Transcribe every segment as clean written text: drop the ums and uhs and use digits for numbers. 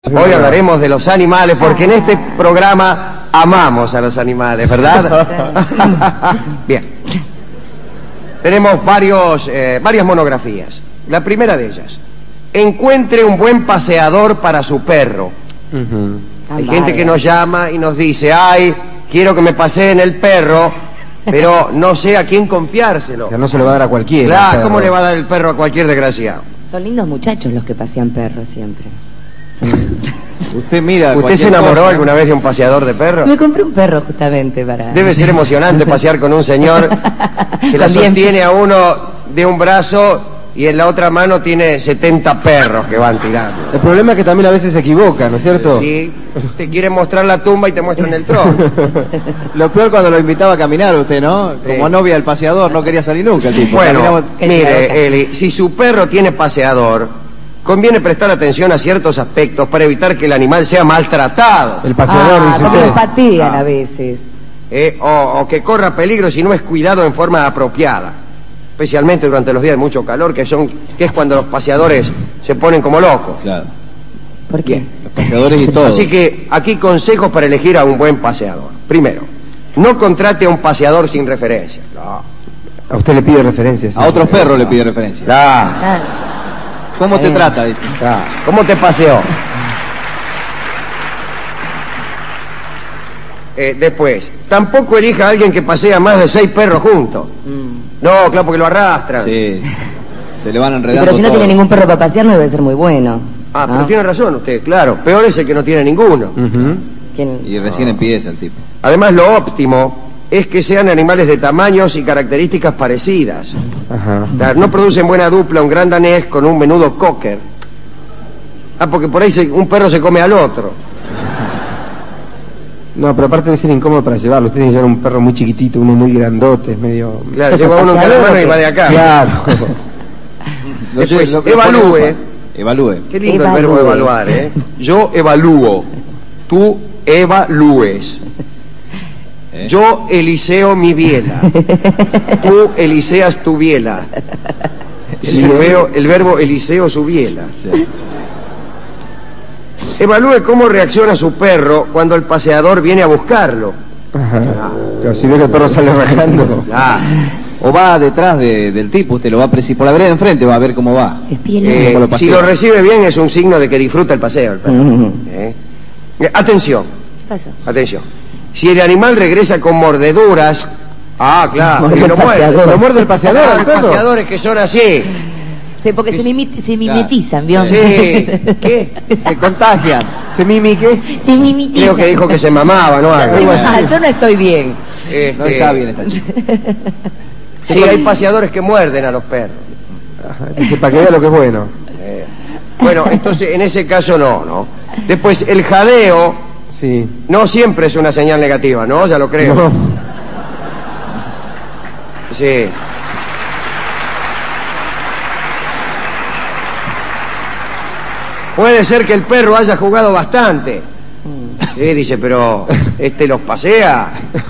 Hoy hablaremos de los animales, porque en este programa amamos a los animales, ¿verdad? Bien. Tenemos varias monografías. La primera de ellas: encuentre un buen paseador para su perro. Hay gente que nos llama y nos dice: ay, quiero que me paseen el perro, pero no sé a quién confiárselo. Que no se lo va a dar a cualquiera. Claro, ¿cómo le va a dar el perro a cualquier desgraciado? Son lindos muchachos los que pasean perros siempre. ¿Usted se enamoró alguna vez de un paseador de perros? Me compré un perro justamente para... Debe ser emocionante pasear con un señor que la sostiene a uno de un brazo y en la otra mano tiene 70 perros que van tirando. El problema es que también a veces se equivoca, ¿no es cierto? Sí, te quiere mostrar la tumba y te muestran el trono. Lo peor cuando lo invitaba a caminar usted, ¿no? Como novia del paseador, no quería salir nunca el tipo. Bueno, mire, Eli, si su perro tiene paseador, conviene prestar atención a ciertos aspectos para evitar que el animal sea maltratado. El paseador, dice usted. Lo patean a veces. O que corra peligro si no es cuidado en forma apropiada. Especialmente durante los días de mucho calor, que es cuando los paseadores se ponen como locos. Claro. ¿Por qué? Los paseadores y todo. Así que aquí consejos para elegir a un buen paseador. Primero, no contrate a un paseador sin referencia. No. A usted le pide referencias. A otros perros le pide referencias. ¿Cómo te trata? Dice. ¿Cómo te paseó? Después, tampoco elija a alguien que pasea más de 6 perros juntos. No, claro, porque lo arrastran. Sí, se le van enredando. Pero si no todo. tiene ningún perro para pasear, no debe ser muy bueno. Pero tiene razón usted, claro. Peor es el que no tiene ninguno. Y recién empieza el tipo. Además, lo óptimo es que sean animales de tamaños y características parecidas. No producen buena dupla un gran danés con un menudo cocker. Porque por ahí un perro se come al otro. No, pero aparte de ser incómodo para llevarlo, usted tiene que llevar un perro muy chiquitito, uno muy grandote, medio... Claro, lleva uno en cada mano y va de acá. Claro. Después, evalúe. Qué lindo el verbo evaluar, ¿eh? Yo evalúo, tú evalúes. Yo eliseo mi biela, tú eliseas tu biela. El verbo eliseo su biela. Evalúe cómo reacciona su perro cuando el paseador viene a buscarlo. Pero si ve que el perro sale rajando. O va detrás del tipo, usted lo va a por la vereda de enfrente, va a ver cómo va. Si lo recibe bien es un signo de que disfruta el paseo el perro. Atención. ¿Qué pasó? Atención. Si el animal regresa con mordeduras, claro, lo muerde el paseador. Hay paseadores que son así. Sí, porque se mimetizan, ¿vio? Sí. ¿Qué? Se contagian. ¿Se mimique? Se mimetizan. Creo que dijo que se mamaba, ¿no? Yo no estoy bien. No está bien esta chica. Sí, hay paseadores que muerden a los perros. Dice, para que vea lo que es bueno. Bueno, entonces en ese caso no. Después, el jadeo no siempre es una señal negativa, ¿no? Ya lo creo. No. Sí. Puede ser que el perro haya jugado bastante. Sí, dice, pero los pasea.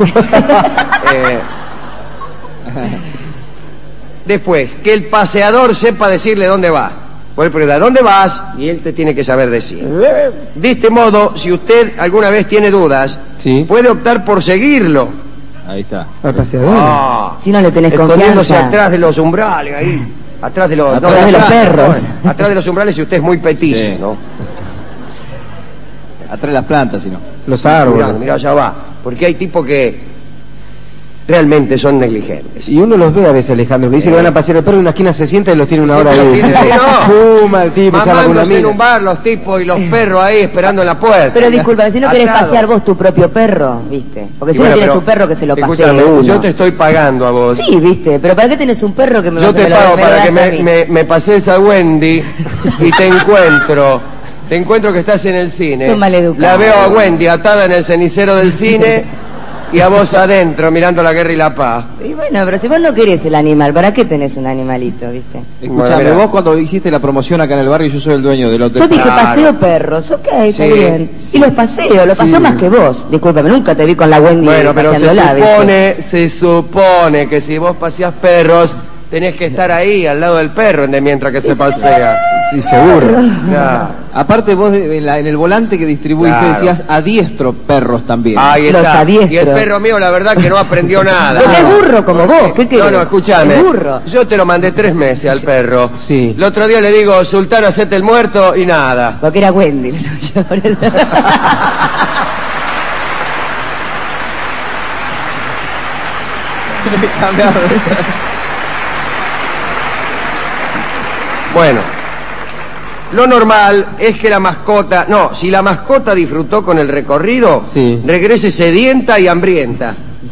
Después, que el paseador sepa decirle dónde va. Pues le ¿a dónde vas? Y él te tiene que saber decir. De este modo, si usted alguna vez tiene dudas, puede optar por seguirlo. Ahí está. Al paseador. Si no le tenés escondiéndose confianza. atrás de los umbrales, ahí. Atrás de los perros. Atrás de los umbrales si usted es muy petizo, ¿no? Atrás de las plantas, si no. Los árboles. Mirá, allá va. Porque hay tipos que realmente son negligentes. Y uno los ve a veces, Alejandro, que dice que van a pasear el perro y en una esquina se sienta y los tiene una hora ahí. Fuma el tipo, charla con una mamándose en mina. un bar los tipos y los perros ahí esperando en la puerta. Pero disculpa, si no querés Atado. pasear vos tu propio perro, ¿viste? Porque si uno tiene su perro que se lo pasee uno. Yo te estoy pagando a vos. Sí, ¿viste? Pero ¿para qué tenés un perro que me Yo te pago para que me pases a Wendy y te encuentro. Te encuentro que estás en el cine. Son maleducados. La veo a Wendy atada en el cenicero del cine y a vos adentro mirando La Guerra y la Paz. Y bueno, pero si vos no querés el animal, ¿para qué tenés un animalito, viste? Escuchame, vos cuando hiciste la promoción acá en el barrio, yo soy el dueño del hotel. Yo dije paseo perros, ok, está bien. Y los paseo, lo paseo más que vos. Discúlpame, nunca te vi con la Wendy Bueno, pero paseándola, se supone que si vos paseás perros, tenés que estar ahí al lado del perro mientras que se pasea. Sí, seguro. Ya. Aparte vos en el volante que distribuiste Claro. decías adiestro perros también. Ahí Los está. adiestros. Y el perro mío, la verdad que no aprendió nada. Porque es burro como vos, ¿qué querés? No, escúchame. Es burro. Yo te lo mandé 3 meses al perro. Sí. El otro día le digo, Sultán, hacete el muerto y nada. Porque era Wendy, lo sabía por eso. Bueno, lo normal es que la mascota, no, si la mascota disfrutó con el recorrido, Sí. regrese sedienta y hambrienta.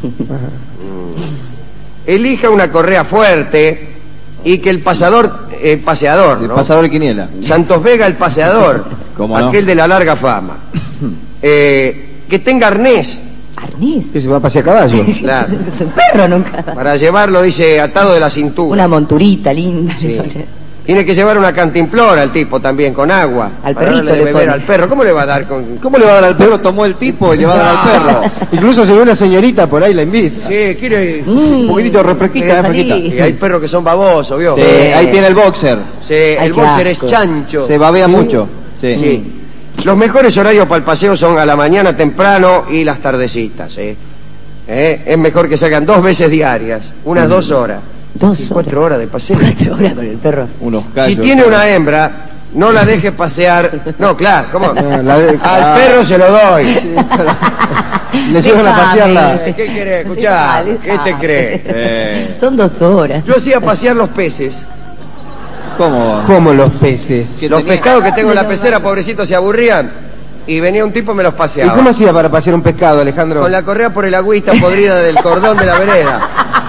Elija una correa fuerte y que el paseador, El ¿no? pasador de quiniela. Santos Vega el paseador, ¿Cómo no? aquel de la larga fama. Que tenga arnés, Arnés. Que se va a pasear a caballo. claro, Es un perro nunca. para llevarlo, dice, atado de la cintura. Una monturita linda. Sí. le pones. Tiene que llevar una cantimplora al tipo también, con agua. Al para perrito darle de le beber pone. al perro. ¿Cómo le va a dar con...? ¿Cómo le va a dar al perro? Tomó el tipo y le va a dar al perro. Incluso se ve una señorita por ahí, la invita. Sí, quiere... Un poquitito de refresquita, Pero refresquita. salí. Y hay perros que son babosos, ¿vio? Sí, ahí tiene el boxer. Sí, Ay, el qué boxer es asco. chancho. Se babea ¿Sí? mucho. Sí. Sí. Los mejores horarios para el paseo son a la mañana temprano y las tardecitas, ¿eh? Es mejor que salgan 2 veces diarias, unas 2 horas. 2 horas. 4 horas de paseo. 4 horas con el perro. Unos callos. Si tiene una hembra, no la deje pasear. No, claro, ¿cómo? Al perro se lo doy. Le llevan a pasearla. ¿Qué querés? Escuchá, Dejale, ¿qué te crees? Son 2 horas. Yo hacía pasear los peces. ¿Cómo? Como los peces. ¿Qué Los tenía? pescados que tengo en la pecera, pobrecitos, se aburrían. Y venía un tipo y me los ¿Y paseaba. cómo hacía para pasear un pescado, Alejandro? Con la correa por el agüita podrida del cordón de la vereda.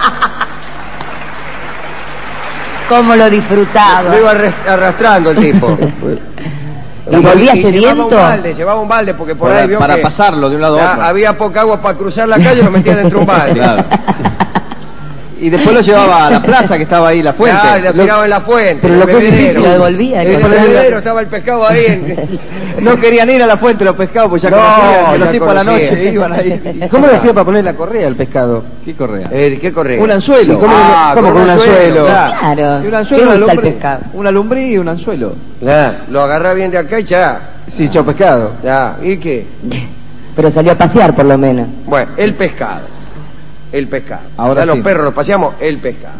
Cómo lo disfrutaba. Lo iba arrastrando el tipo. ¿Y volvía Y sediento? llevaba un balde porque por ahí vio para que pasarlo de un lado a otro. había poca agua para cruzar la calle y lo metía dentro de un balde. Claro. Y después lo llevaba a la plaza que estaba ahí, la fuente. Claro, lo tiraba en la fuente. Pero en lo el que es bebedero. difícil- Lo devolvía. En el con- bebedero estaba el pescado ahí. No querían ir a la fuente los pescados, pues ya No, conocían. ya Los tipos a la conocían. noche iban ahí. ¿Cómo lo hacía para poner la correa al pescado? ¿Qué correa? ¿Qué correa? Un anzuelo. ¿Y cómo con un anzuelo? Claro. Claro. Y un anzuelo, ¿Qué una usa el lumbre, pescado? una lumbre y un anzuelo. Claro, lo agarrá bien de acá y ya. Sí, chao pescado. Ya. ¿Y qué? Pero salió a pasear por lo menos. Bueno, el pescado. El pescado. Ahora ya sí. los perros los paseamos, el pescado.